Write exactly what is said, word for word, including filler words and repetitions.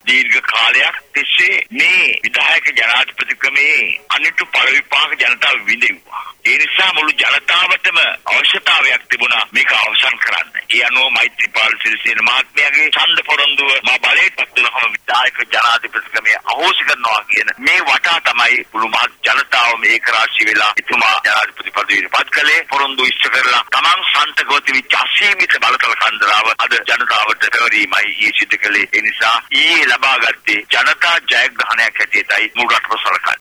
දීර්ඝ කාලයක් තිස්සේ මේ විධායක ජනාධිපති ක්‍රමේ අනිතු පළ විපාක ජනතාව විඳිනවා. ඒ නිසා මුළු ජනතාවටම අවශ්‍යතාවයක් තිබුණා මේක අවසන් කරන්න. ඒ අනුව මෛත්‍රීපාල සිරිසේන මහත්මයාගේ ඡන්ද පොරොන්දුව මා බලයට පත් වුණාම විධායක ජනාධිපති ක්‍රමය අහෝසි කරනවා කියන මේ වටා තමයි මුළු මහත් ජනතාවම ඒක රාශී වෙලා එතුමා ජනාධිපති පදවියට පත් කළේ. පොරොන්දු ඉෂ්ට කරලා තමන් සන්තකව තිබිච්ච අසීමිත බලතල කන්දරාව අද ජනතාවට පැවරීමයි ඊයේ සිදු කළේ. ඒ නිසා ඊයේ ලබාගත්තේ ජනතා ජයග්‍රහණයක් හැටියටයි මුල් රටවල සලකන්නේ.